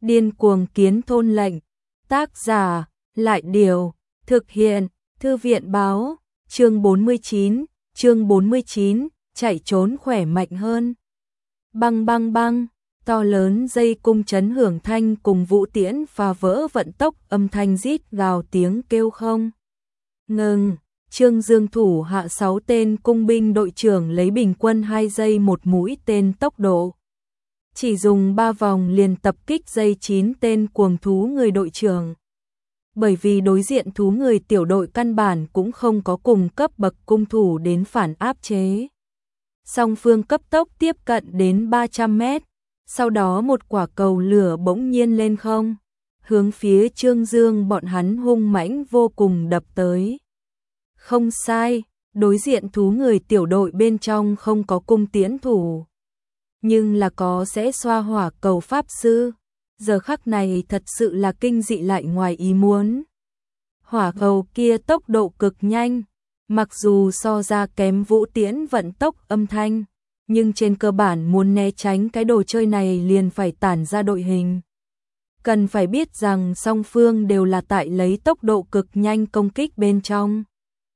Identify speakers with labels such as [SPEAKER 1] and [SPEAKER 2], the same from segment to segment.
[SPEAKER 1] Điên cuồng kiến thôn lệnh. Tác giả, Lại Điều. Thực hiện, Thư viện Báo. Chương 49, chạy trốn khỏe mạnh hơn. Băng băng băng, to lớn dây cung chấn hưởng thanh cùng vũ tiễn phá vỡ vận tốc âm thanh rít gào tiếng kêu không ngừng. Trương Dương thủ hạ 6 tên cung binh đội trưởng lấy bình quân 2 giây một mũi tên tốc độ. Chỉ dùng 3 vòng liền tập kích dây 9 tên cuồng thú người đội trưởng. Bởi vì đối diện thú người tiểu đội căn bản cũng không có cùng cấp bậc cung thủ đến phản áp chế. Song phương cấp tốc tiếp cận đến 300 mét, sau đó một quả cầu lửa bỗng nhiên lên không, hướng phía Trương Dương bọn hắn hung mãnh vô cùng đập tới. Không sai, đối diện thú người tiểu đội bên trong không có cung tiễn thủ, nhưng là có sẽ xoa hỏa cầu pháp sư. Giờ khắc này thật sự là kinh dị lại ngoài ý muốn. Hỏa cầu kia tốc độ cực nhanh, mặc dù so ra kém vũ tiễn vận tốc âm thanh, nhưng trên cơ bản muốn né tránh cái đồ chơi này liền phải tản ra đội hình. Cần phải biết rằng song phương đều là tại lấy tốc độ cực nhanh công kích bên trong.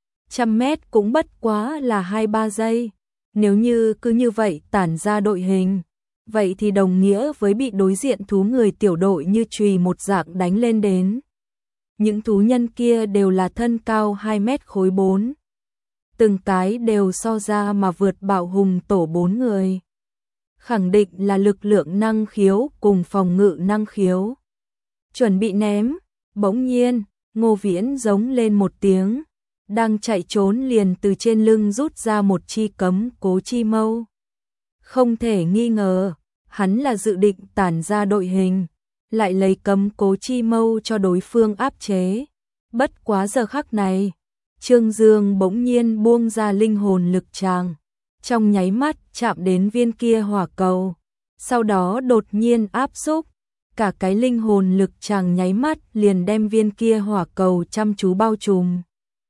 [SPEAKER 1] 100 mét cũng bất quá là 2-3 giây. Nếu như cứ như vậy tản ra đội hình, vậy thì đồng nghĩa với bị đối diện thú người tiểu đội như chùy một dạng đánh lên đến. Những thú nhân kia đều là thân cao 2 mét khối 4. Từng cái đều so ra mà vượt bạo hùng tổ 4 người. Khẳng định là lực lượng năng khiếu cùng phòng ngự năng khiếu. Chuẩn bị ném, bỗng nhiên, Ngô Viễn giống lên một tiếng. Đang chạy trốn liền từ trên lưng rút ra một chi cấm cố chi mâu. Không thể nghi ngờ, hắn là dự định tản ra đội hình, lại lấy cấm cố chi mâu cho đối phương áp chế. Bất quá giờ khắc này, Trương Dương bỗng nhiên buông ra linh hồn lực tràng, trong nháy mắt chạm đến viên kia hỏa cầu, sau đó đột nhiên áp xúc, cả cái linh hồn lực tràng nháy mắt liền đem viên kia hỏa cầu chăm chú bao trùm.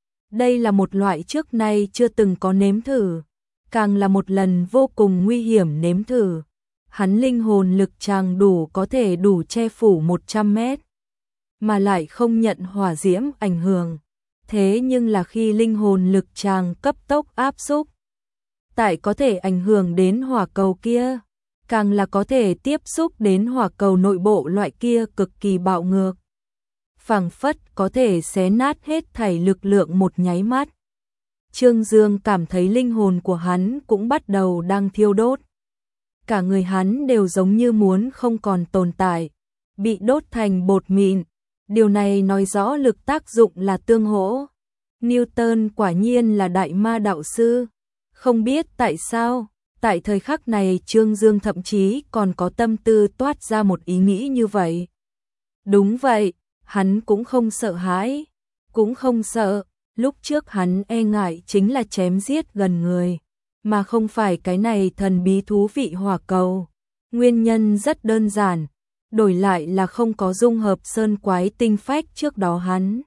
[SPEAKER 1] Đây là một loại trước nay chưa từng có nếm thử, càng là một lần vô cùng nguy hiểm nếm thử. Hắn linh hồn lực tràng có thể đủ che phủ 100 mét, mà lại không nhận hỏa diễm ảnh hưởng. Thế nhưng là khi linh hồn lực tràng cấp tốc áp xúc, tại có thể ảnh hưởng đến hỏa cầu kia, càng là có thể tiếp xúc đến hỏa cầu nội bộ loại kia cực kỳ bạo ngược. Phảng phất có thể xé nát hết thảy lực lượng một nháy mắt. Trương Dương cảm thấy linh hồn của hắn cũng bắt đầu đang thiêu đốt. Cả người hắn đều giống như muốn không còn tồn tại, bị đốt thành bột mịn. Điều này nói rõ lực tác dụng là tương hỗ. Newton quả nhiên là đại ma đạo sư. Không biết tại sao, tại thời khắc này Trương Dương thậm chí còn có tâm tư toát ra một ý nghĩ như vậy. Đúng vậy, hắn cũng không sợ hãi, cũng không sợ. Lúc trước hắn e ngại chính là chém giết gần người, mà không phải cái này thần bí thú vị hỏa cầu. Nguyên nhân rất đơn giản, đổi lại là không có dung hợp sơn quái tinh phách trước đó hắn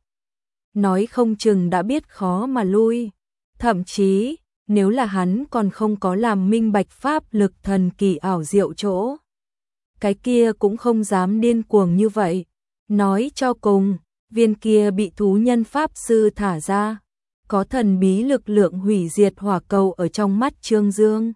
[SPEAKER 1] nói không chừng đã biết khó mà lui. Thậm chí, nếu là hắn còn không có làm minh bạch pháp lực thần kỳ ảo diệu chỗ, cái kia cũng không dám điên cuồng như vậy. Nói cho cùng, viên kia bị thú nhân pháp sư thả ra, có thần bí lực lượng hủy diệt hỏa cầu ở trong mắt Trương Dương.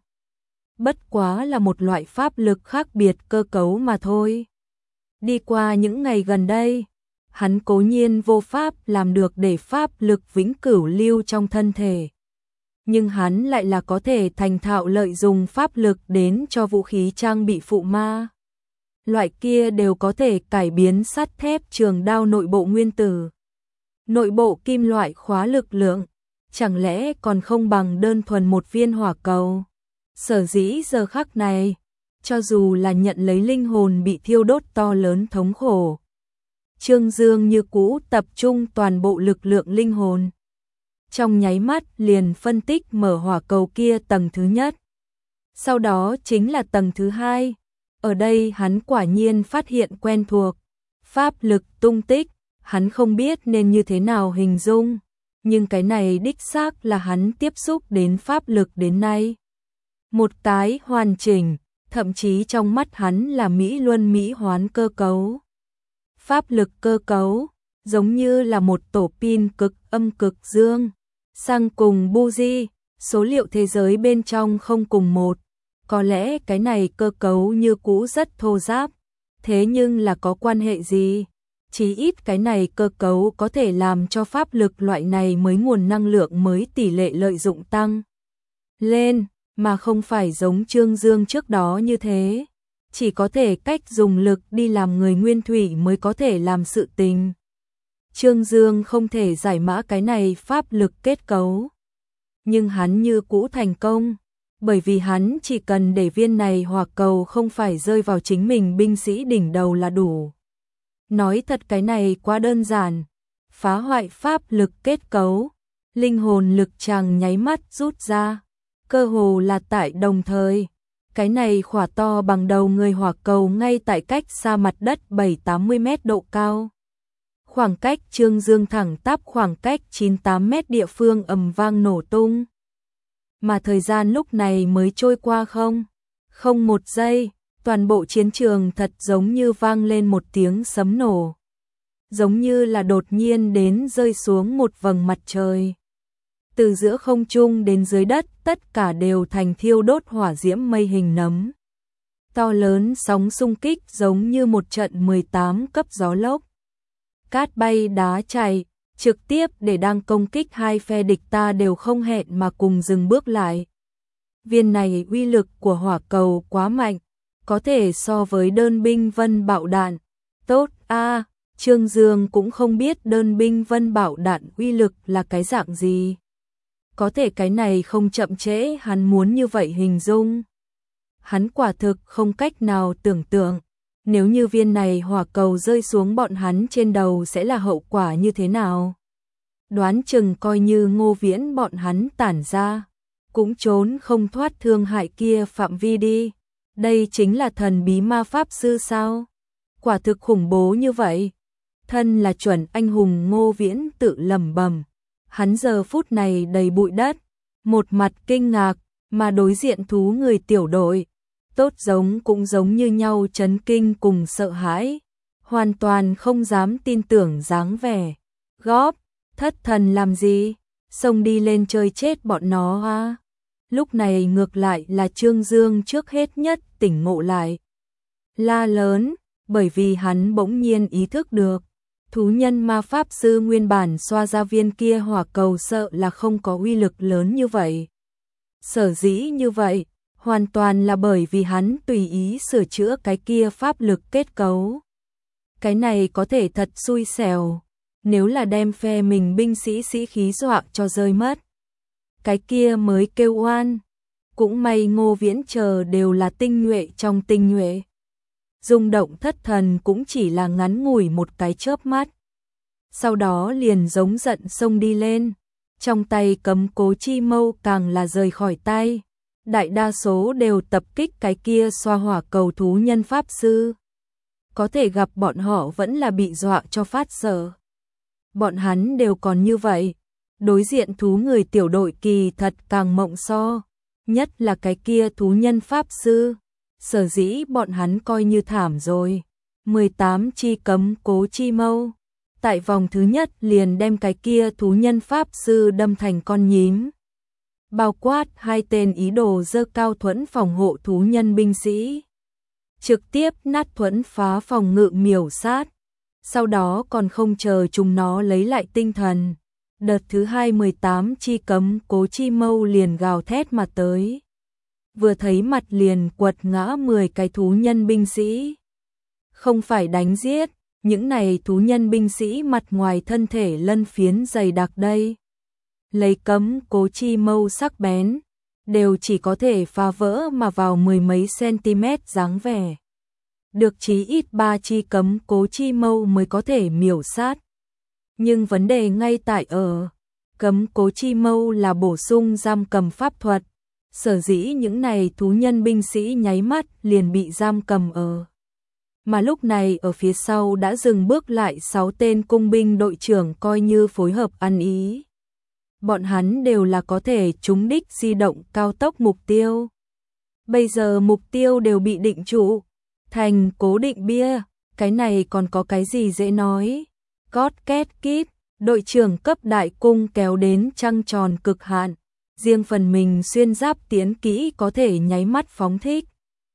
[SPEAKER 1] Bất quá là một loại pháp lực khác biệt cơ cấu mà thôi. Đi qua những ngày gần đây, hắn cố nhiên vô pháp làm được để pháp lực vĩnh cửu lưu trong thân thể. Nhưng hắn lại là có thể thành thạo lợi dụng pháp lực đến cho vũ khí trang bị phụ ma. Loại kia đều có thể cải biến sắt thép trường đao nội bộ nguyên tử. Nội bộ kim loại khóa lực lượng, chẳng lẽ còn không bằng đơn thuần một viên hỏa cầu. Sở dĩ giờ khắc này, cho dù là nhận lấy linh hồn bị thiêu đốt to lớn thống khổ, Trương Dương như cũ tập trung toàn bộ lực lượng linh hồn. Trong nháy mắt liền phân tích mở hỏa cầu kia tầng thứ nhất. Sau đó chính là tầng thứ hai. Ở đây hắn quả nhiên phát hiện quen thuộc. Pháp lực tung tích, hắn không biết nên như thế nào hình dung. Nhưng cái này đích xác là hắn tiếp xúc đến pháp lực đến nay. Một cái hoàn chỉnh, thậm chí trong mắt hắn là mỹ luân mỹ hoán cơ cấu. Pháp lực cơ cấu, giống như là một tổ pin cực âm cực dương, sang cùng buji, số liệu thế giới bên trong không cùng một. Có lẽ cái này cơ cấu như cũ rất thô ráp, thế nhưng là có quan hệ gì? Chí ít cái này cơ cấu có thể làm cho pháp lực loại này mới nguồn năng lượng mới tỷ lệ lợi dụng tăng lên, mà không phải giống Trương Dương trước đó như thế. Chỉ có thể cách dùng lực đi làm người nguyên thủy mới có thể làm sự tình. Trương Dương không thể giải mã cái này pháp lực kết cấu. Nhưng hắn như cũ thành công, bởi vì hắn chỉ cần để viên này hỏa cầu không phải rơi vào chính mình binh sĩ đỉnh đầu là đủ. Nói thật cái này quá đơn giản, phá hoại pháp lực kết cấu, linh hồn lực chàng nháy mắt rút ra, cơ hồ là tại đồng thời. Cái này khỏa to bằng đầu người hỏa cầu ngay tại cách xa mặt đất 7-80 mét độ cao. Khoảng cách Trương Dương thẳng tắp khoảng cách 9-8 mét địa phương ầm vang nổ tung. Mà thời gian lúc này mới trôi qua không một giây, toàn bộ chiến trường thật giống như vang lên một tiếng sấm nổ. Giống như là đột nhiên đến rơi xuống một vầng mặt trời. Từ giữa không trung đến dưới đất, tất cả đều thành thiêu đốt hỏa diễm mây hình nấm. To lớn sóng xung kích giống như một trận 18 cấp gió lốc. Cát bay đá chảy, trực tiếp để đang công kích hai phe địch ta đều không hẹn mà cùng dừng bước lại. Viên này uy lực của hỏa cầu quá mạnh, có thể so với đơn binh vân bạo đạn. Tốt a, Trương Dương cũng không biết đơn binh vân bạo đạn uy lực là cái dạng gì. Có thể cái này không chậm trễ hắn muốn như vậy hình dung. Hắn quả thực không cách nào tưởng tượng, nếu như viên này hỏa cầu rơi xuống bọn hắn trên đầu sẽ là hậu quả như thế nào. Đoán chừng coi như Ngô Viễn bọn hắn tản ra, cũng trốn không thoát thương hại kia phạm vi đi. Đây chính là thần bí ma pháp sư sao? Quả thực khủng bố như vậy. Thân là chuẩn anh hùng Ngô Viễn tự lẩm bẩm. Hắn giờ phút này đầy bụi đất, một mặt kinh ngạc, mà đối diện thú người tiểu đội, tốt giống cũng giống như nhau chấn kinh cùng sợ hãi, hoàn toàn không dám tin tưởng dáng vẻ. Góp, thất thần làm gì, xông đi lên chơi chết bọn nó ha. Lúc này ngược lại là Trương Dương trước hết nhất tỉnh ngộ lại. La lớn, bởi vì hắn bỗng nhiên ý thức được. Thú nhân ma pháp sư nguyên bản xoa ra viên kia hỏa cầu sợ là không có uy lực lớn như vậy. Sở dĩ như vậy, hoàn toàn là bởi vì hắn tùy ý sửa chữa cái kia pháp lực kết cấu. Cái này có thể thật xui xẻo, nếu là đem phe mình binh sĩ sĩ khí dọa cho rơi mất. Cái kia mới kêu oan, cũng may Ngô Viễn chờ đều là tinh nhuệ trong tinh nhuệ. Rung động thất thần cũng chỉ là ngắn ngủi một cái chớp mắt. Sau đó liền giống giận xông đi lên, trong tay cấm cố chi mâu càng là rời khỏi tay. Đại đa số đều tập kích cái kia xoa hỏa cầu thú nhân pháp sư. Có thể gặp bọn họ vẫn là bị dọa cho phát sợ. Bọn hắn đều còn như vậy. Đối diện thú người tiểu đội kỳ thật càng mộng so. Nhất là cái kia thú nhân pháp sư. Sở dĩ bọn hắn coi như thảm rồi. 18 chi cấm cố chi mâu. Tại vòng thứ nhất liền đem cái kia thú nhân pháp sư đâm thành con nhím. Bao quát hai tên ý đồ dơ cao thuẫn phòng hộ thú nhân binh sĩ. Trực tiếp nát thuẫn phá phòng ngự miểu sát. Sau đó còn không chờ chúng nó lấy lại tinh thần. Đợt thứ 28 chi cấm cố chi mâu liền gào thét mà tới. Vừa thấy mặt liền quật ngã 10 cái thú nhân binh sĩ. Không phải đánh giết, những này thú nhân binh sĩ mặt ngoài thân thể lân phiến dày đặc đây. Lấy cấm cố chi mâu sắc bén, đều chỉ có thể phá vỡ mà vào 10 mấy cm dáng vẻ. Được chí ít 3 chi cấm cố chi mâu mới có thể miểu sát. Nhưng vấn đề ngay tại ở, cấm cố chi mâu là bổ sung giam cầm pháp thuật. Sở dĩ những này thú nhân binh sĩ nháy mắt liền bị giam cầm ở. Mà lúc này ở phía sau đã dừng bước lại 6 tên cung binh đội trưởng coi như phối hợp ăn ý. Bọn hắn đều là có thể trúng đích di động cao tốc mục tiêu. Bây giờ mục tiêu đều bị định trụ, thành cố định bia, cái này còn có cái gì dễ nói. Cót két kít, đội trưởng cấp đại cung kéo đến trăng tròn cực hạn, riêng phần mình xuyên giáp tiến kỹ có thể nháy mắt phóng thích.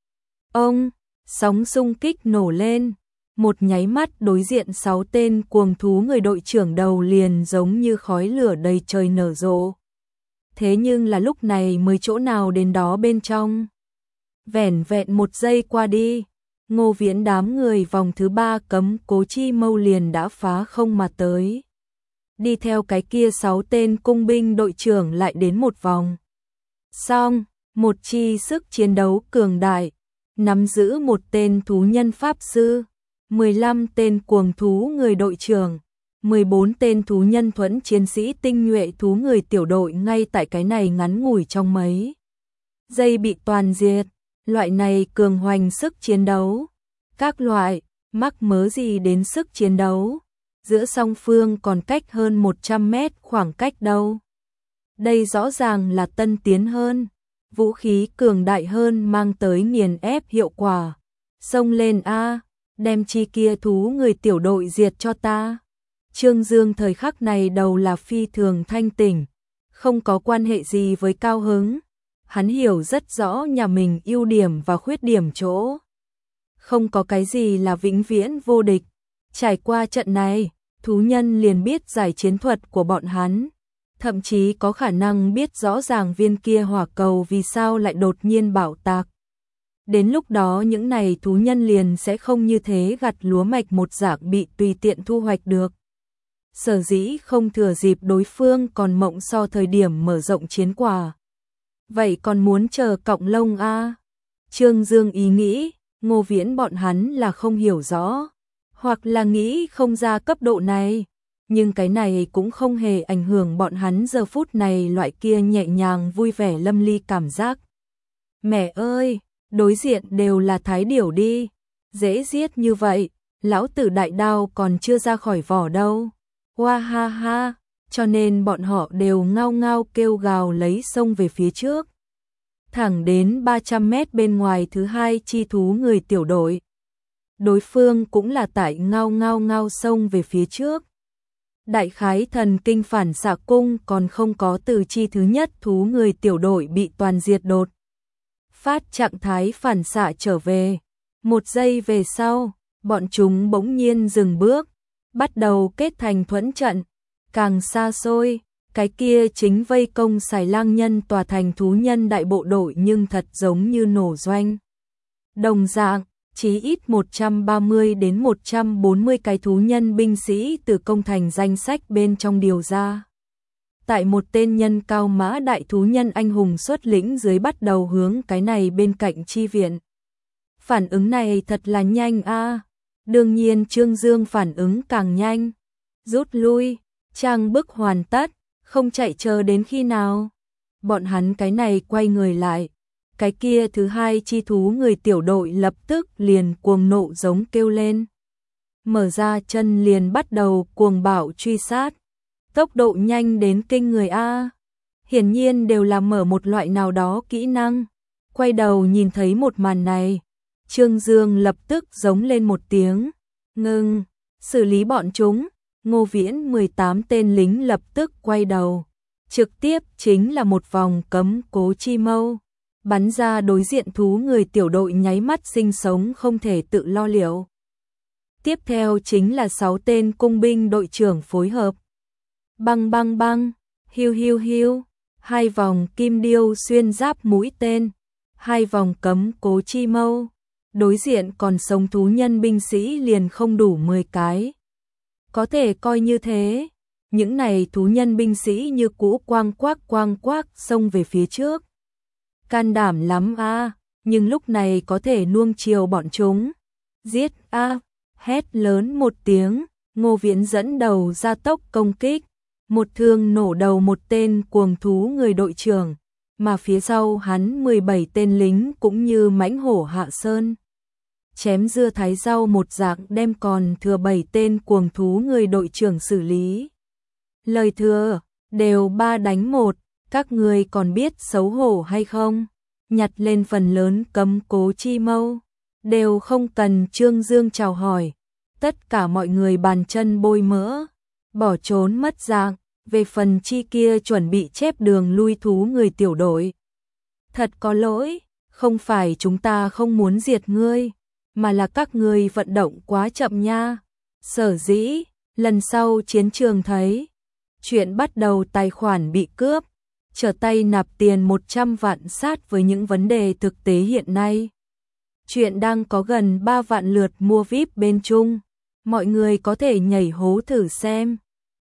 [SPEAKER 1] Ông, sóng xung kích nổ lên, một nháy mắt đối diện 6 tên cuồng thú người đội trưởng đầu liền giống như khói lửa đầy trời nở rộ. Thế nhưng là lúc này mới chỗ nào đến đó bên trong. Vẻn vẹn 1 giây qua đi, Ngô Viễn đám người vòng thứ 3 cấm cố chi mâu liền đã phá không mà tới. Đi theo cái kia 6 tên cung binh đội trưởng lại đến một vòng. Xong, một chi sức chiến đấu cường đại, nắm giữ một tên thú nhân pháp sư, 15 tên cuồng thú người đội trưởng, 14 tên thú nhân thuẫn chiến sĩ tinh nhuệ thú người tiểu đội ngay tại cái này ngắn ngủi trong mấy giây bị toàn diệt. Loại này cường hoành sức chiến đấu, các loại mắc mớ gì đến sức chiến đấu, giữa song phương còn cách hơn 100 mét khoảng cách đâu. Đây rõ ràng là tân tiến hơn, vũ khí cường đại hơn mang tới nghiền ép hiệu quả. Xông lên a, đem chi kia thú người tiểu đội diệt cho ta. Trương Dương thời khắc này đầu là phi thường thanh tỉnh, không có quan hệ gì với cao hứng. Hắn hiểu rất rõ nhà mình ưu điểm và khuyết điểm chỗ. Không có cái gì là vĩnh viễn vô địch. Trải qua trận này, thú nhân liền biết giải chiến thuật của bọn hắn. Thậm chí có khả năng biết rõ ràng viên kia hỏa cầu vì sao lại đột nhiên bạo tạc. Đến lúc đó những này thú nhân liền sẽ không như thế gặt lúa mạch một dạng bị tùy tiện thu hoạch được. Sở dĩ không thừa dịp đối phương còn mộng so thời điểm mở rộng chiến quả. Vậy còn muốn chờ cọng lông a? Trương Dương ý nghĩ, Ngô Viễn bọn hắn là không hiểu rõ, hoặc là nghĩ không ra cấp độ này, nhưng cái này cũng không hề ảnh hưởng bọn hắn giờ phút này loại kia nhẹ nhàng vui vẻ lâm ly cảm giác. Mẹ ơi, đối diện đều là thái điểu đi, dễ giết như vậy, lão tử đại đao còn chưa ra khỏi vỏ đâu. Hoa ha ha. Cho nên bọn họ đều ngao ngao kêu gào lấy sông về phía trước. Thẳng đến 300 mét bên ngoài thứ 2 chi thú người tiểu đội. Đối phương cũng là tại ngao ngao ngao sông về phía trước. Đại khái thần kinh phản xạ cung còn không có từ chi thứ nhất thú người tiểu đội bị toàn diệt đột. Phát trạng thái phản xạ trở về. 1 giây về sau, bọn chúng bỗng nhiên dừng bước, bắt đầu kết thành thuẫn trận. Càng xa xôi, cái kia chính vây công Xài Lang nhân tòa thành thú nhân đại bộ đội nhưng thật giống như nổ doanh. Đồng dạng, chí ít 130 đến 140 cái thú nhân binh sĩ từ công thành danh sách bên trong điều ra. Tại một tên nhân cao mã đại thú nhân anh hùng xuất lĩnh dưới bắt đầu hướng cái này bên cạnh chi viện. Phản ứng này thật là nhanh a. Đương nhiên Trương Dương phản ứng càng nhanh. Rút lui. Trang bức hoàn tất, không chạy chờ đến khi nào. Bọn hắn cái này quay người lại. Cái kia thứ 2 chi thú người tiểu đội lập tức liền cuồng nộ giống kêu lên. Mở ra chân liền bắt đầu cuồng bạo truy sát. Tốc độ nhanh đến kinh người a. Hiển nhiên đều là mở một loại nào đó kỹ năng. Quay đầu nhìn thấy một màn này, Trương Dương lập tức giống lên một tiếng. Ngưng, xử lý bọn chúng. Ngô Viễn 18 tên lính lập tức quay đầu, trực tiếp chính là một vòng cấm cố chi mâu, bắn ra đối diện thú người tiểu đội nháy mắt sinh sống không thể tự lo liệu. Tiếp theo chính là 6 tên cung binh đội trưởng phối hợp. Băng băng băng, hiu hiu hiu, 2 vòng kim điêu xuyên giáp mũi tên, 2 vòng cấm cố chi mâu, đối diện còn sống thú nhân binh sĩ liền không đủ 10 cái. Có thể coi như thế, những này thú nhân binh sĩ như cũ quang quác xông về phía trước. Can đảm lắm a, nhưng lúc này có thể nuông chiều bọn chúng. Giết a, hét lớn một tiếng, Ngô Viễn dẫn đầu ra tốc công kích, một thương nổ đầu một tên cuồng thú người đội trưởng, mà phía sau hắn 17 tên lính cũng như mãnh hổ hạ sơn. Chém dưa thái rau một dạng đem còn thừa 7 tên cuồng thú người đội trưởng xử lý. Lời thừa, đều 3 đánh 1, các người còn biết xấu hổ hay không? nhặt lên phần lớn cấm cố chi mâu, đều không cần Trương Dương chào hỏi. Tất cả mọi người bàn chân bôi mỡ, bỏ trốn mất dạng. Về phần chi kia chuẩn bị chép đường lui thú người tiểu đội. Thật có lỗi, không phải chúng ta không muốn diệt ngươi, mà là các ngươi vận động quá chậm nha. Sở dĩ, lần sau chiến trường thấy chuyện bắt đầu tài khoản bị cướp, trở tay nạp tiền 100 vạn sát với những vấn đề thực tế hiện nay. Chuyện đang có gần 3 vạn lượt mua VIP bên Trung, mọi người có thể nhảy hố thử xem.